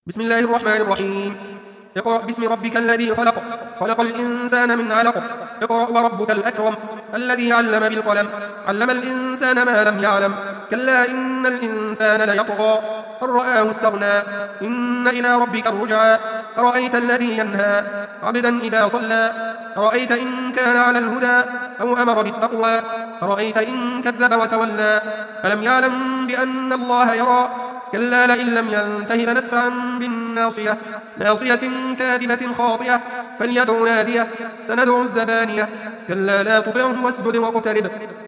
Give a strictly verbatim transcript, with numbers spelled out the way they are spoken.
بسم الله الرحمن الرحيم. اقرأ باسم ربك الذي خلق خلق الإنسان من علق اقرأ وربك الأكرم الذي علم بالقلم علم الإنسان ما لم يعلم كلا إن الإنسان ليطغى أن رآه استغنى إن إلى ربك الرجعى أرأيت الذي ينهى عبدا إذا صلى أرأيت إن كان على الهدى أو أمر بالتقوى أرأيت إن كذب وتولى ألم يعلم بأن الله يرى كلا لئن لم ينته لنسفعا بالناصية ناصية كاذبة خاطئة فليدع ناديه سندع الزبانية كلا لا تطعه واسجد واقترب